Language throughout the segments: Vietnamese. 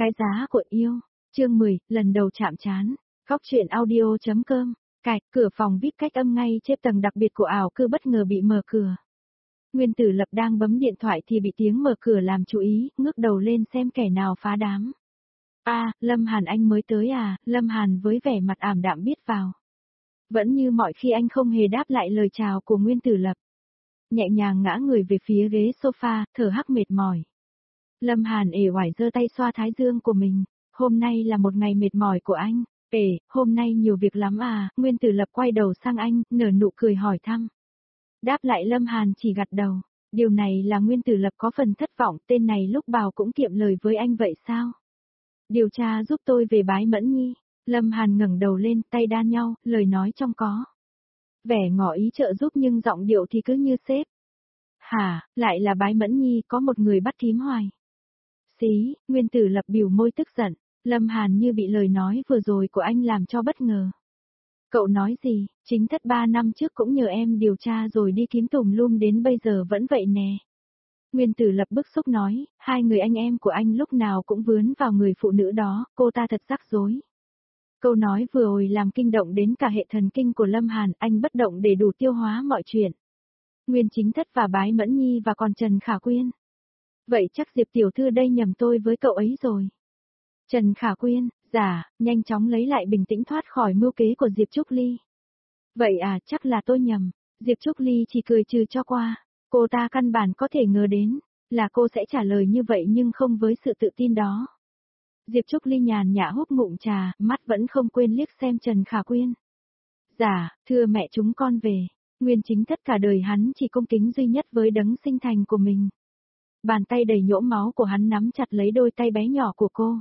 Cái giá của yêu. Chương 10, lần đầu chạm trán. Góc truyện audio.com. Cạch, cửa phòng VIP cách âm ngay trên tầng đặc biệt của ảo cư bất ngờ bị mở cửa. Nguyên Tử Lập đang bấm điện thoại thì bị tiếng mở cửa làm chú ý, ngước đầu lên xem kẻ nào phá đám. Lâm Hàn anh mới tới à? Lâm Hàn với vẻ mặt ảm đạm biết vào. Vẫn như mọi khi anh không hề đáp lại lời chào của Nguyên Tử Lập. Nhẹ nhàng ngã người về phía ghế sofa, thở hắt mệt mỏi. Lâm Hàn uể oải giơ tay xoa thái dương của mình. Hôm nay là một ngày mệt mỏi của anh. Hôm nay nhiều việc lắm à? Nguyên Tử Lập quay đầu sang anh, nở nụ cười hỏi thăm. Đáp lại Lâm Hàn chỉ gật đầu. Điều này là Nguyên Tử Lập có phần thất vọng, tên này lúc vào cũng kiệm lời với anh vậy sao? Điều tra giúp tôi về Bái Mẫn Nhi. Lâm Hàn ngẩng đầu lên, tay đan nhau, lời nói trong có vẻ ngỏ ý trợ giúp nhưng giọng điệu thì cứ như sếp. Hả, lại là Bái Mẫn Nhi, có một người bắt thím hoài. Xí, Nguyên Tử Lập bĩu môi tức giận. Lâm Hàn như bị lời nói vừa rồi của anh làm cho bất ngờ. Cậu nói gì, chính thất 3 năm trước cũng nhờ em điều tra rồi đi kiếm tùm lum đến bây giờ vẫn vậy nè. Nguyên Tử Lập bức xúc nói, hai người anh em của anh lúc nào cũng vướng vào người phụ nữ đó, cô ta thật rắc rối. Câu nói vừa rồi làm kinh động đến cả hệ thần kinh của Lâm Hàn, anh bất động để đủ tiêu hóa mọi chuyện. Nguyên Chính Thất và Bái Mẫn Nhi và còn Trần Khả Quyên. Vậy chắc Diệp tiểu thư đây nhầm tôi với cậu ấy rồi. Trần Khả Quyên, nhanh chóng lấy lại bình tĩnh thoát khỏi mưu kế của Diệp Trúc Ly. Vậy à, chắc là tôi nhầm. Diệp Trúc Ly chỉ cười trừ cho qua. Cô ta căn bản có thể ngờ đến là cô sẽ trả lời như vậy nhưng không với sự tự tin đó. Diệp Trúc Ly nhàn nhã húp ngụm trà, mắt vẫn không quên liếc xem Trần Khả Quyên. Thưa mẹ chúng con về. Nguyên Chính Thất cả đời hắn chỉ cung kính duy nhất với đấng sinh thành của mình. Bàn tay đầy nhỗ máu của hắn nắm chặt lấy đôi tay bé nhỏ của cô.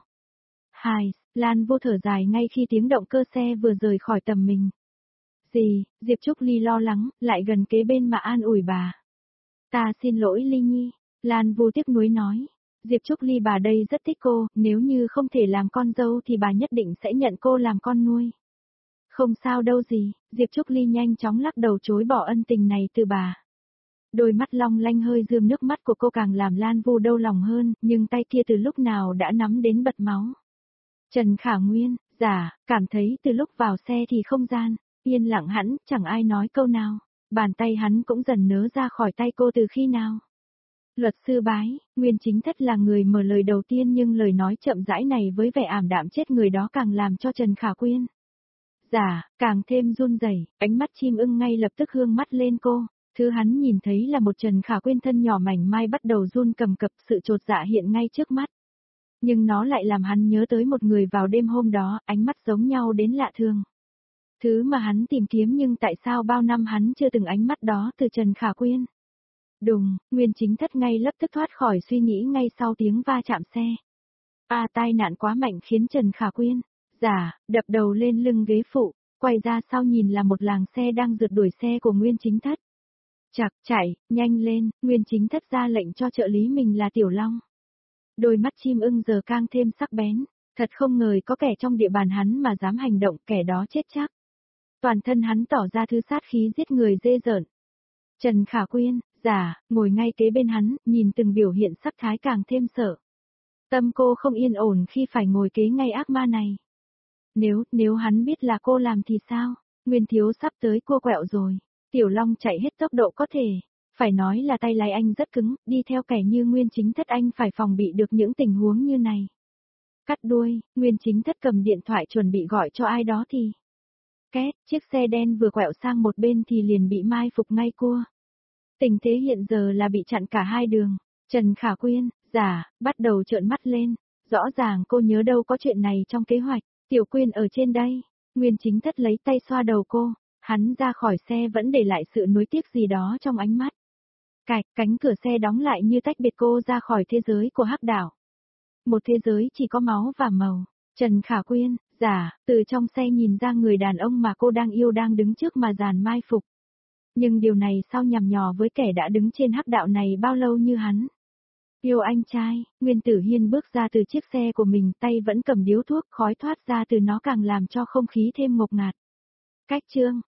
Lan Vô thở dài ngay khi tiếng động cơ xe vừa rời khỏi tầm mình. Diệp Trúc Ly lo lắng, lại gần kế bên mà an ủi bà. Ta xin lỗi Ly Nhi, Lan Vô tiếc nuối nói. Diệp Trúc Ly bà đây rất thích cô, nếu như không thể làm con dâu thì bà nhất định sẽ nhận cô làm con nuôi. Không sao đâu gì, Diệp Trúc Ly nhanh chóng lắc đầu chối bỏ ân tình này từ bà. Đôi mắt long lanh hơi rơm nước mắt của cô càng làm Lan Vô đau lòng hơn, nhưng tay kia từ lúc nào đã nắm đến bật máu. Trần Khả Nguyên, cảm thấy từ lúc vào xe thì không gian yên lặng hẳn, chẳng ai nói câu nào. Bàn tay hắn cũng dần nớ ra khỏi tay cô từ khi nào. Luật sư Bái, Nguyên Chính Thất là người mở lời đầu tiên nhưng lời nói chậm rãi này với vẻ ảm đạm chết người đó càng làm cho Trần Khả Quyên. Càng thêm run rẩy, ánh mắt chim ưng ngay lập tức hương mắt lên cô. Thứ hắn nhìn thấy là một Trần Khả Quyên thân nhỏ mảnh mai bắt đầu run cầm cập, sự chột dạ hiện ngay trước mắt. Nhưng nó lại làm hắn nhớ tới một người vào đêm hôm đó, ánh mắt giống nhau đến lạ thường. Thứ mà hắn tìm kiếm nhưng tại sao bao năm hắn chưa từng ánh mắt đó từ Trần Khả Quyên. Đùng, Nguyên Chính Thất ngay lập tức thoát khỏi suy nghĩ ngay sau tiếng va chạm xe. Tai nạn quá mạnh khiến Trần Khả Quyên, đập đầu lên lưng ghế phụ, quay ra sau nhìn là một làng xe đang rượt đuổi xe của Nguyên Chính Thất. Chạy, nhanh lên, Nguyên Chính Thất ra lệnh cho trợ lý mình là Tiểu Long. Đôi mắt chim ưng giờ càng thêm sắc bén, thật không ngờ có kẻ trong địa bàn hắn mà dám hành động, kẻ đó chết chắc. Toàn thân hắn tỏ ra thứ sát khí giết người ghê rợn. Trần Khả Quyên, ngồi ngay kế bên hắn, nhìn từng biểu hiện sắc thái càng thêm sợ. Tâm cô không yên ổn khi phải ngồi kế ngay ác ma này. Nếu hắn biết là cô làm thì sao? Nguyên thiếu sắp tới cua quẹo rồi. Tiểu Long chạy hết tốc độ có thể. Phải nói là tay lái anh rất cứng, đi theo kẻ như Nguyên Chính Thất anh phải phòng bị được những tình huống như này. Cắt đuôi, Nguyên Chính Thất cầm điện thoại chuẩn bị gọi cho ai đó thì. Chiếc xe đen vừa quẹo sang một bên thì liền bị mai phục ngay cua. Tình thế hiện giờ là bị chặn cả hai đường. Trần Khả Quyên, bắt đầu trợn mắt lên. Rõ ràng cô nhớ đâu có chuyện này trong kế hoạch. Tiểu Quyên ở trên đây. Nguyên Chính Thất lấy tay xoa đầu cô. Hắn ra khỏi xe vẫn để lại sự nuối tiếc gì đó trong ánh mắt. Cánh cửa xe đóng lại như tách biệt cô ra khỏi thế giới của hắc đảo. Một thế giới chỉ có máu và màu. Trần Khả Quyên, từ trong xe nhìn ra người đàn ông mà cô đang yêu đang đứng trước mà dàn mai phục. Nhưng điều này sao nhằm nhò với kẻ đã đứng trên hắc đạo này bao lâu như hắn. Yêu anh trai, Nguyên Tử Hiên bước ra từ chiếc xe của mình, tay vẫn cầm điếu thuốc, khói thoát ra từ nó càng làm cho không khí thêm ngột ngạt. Cách chương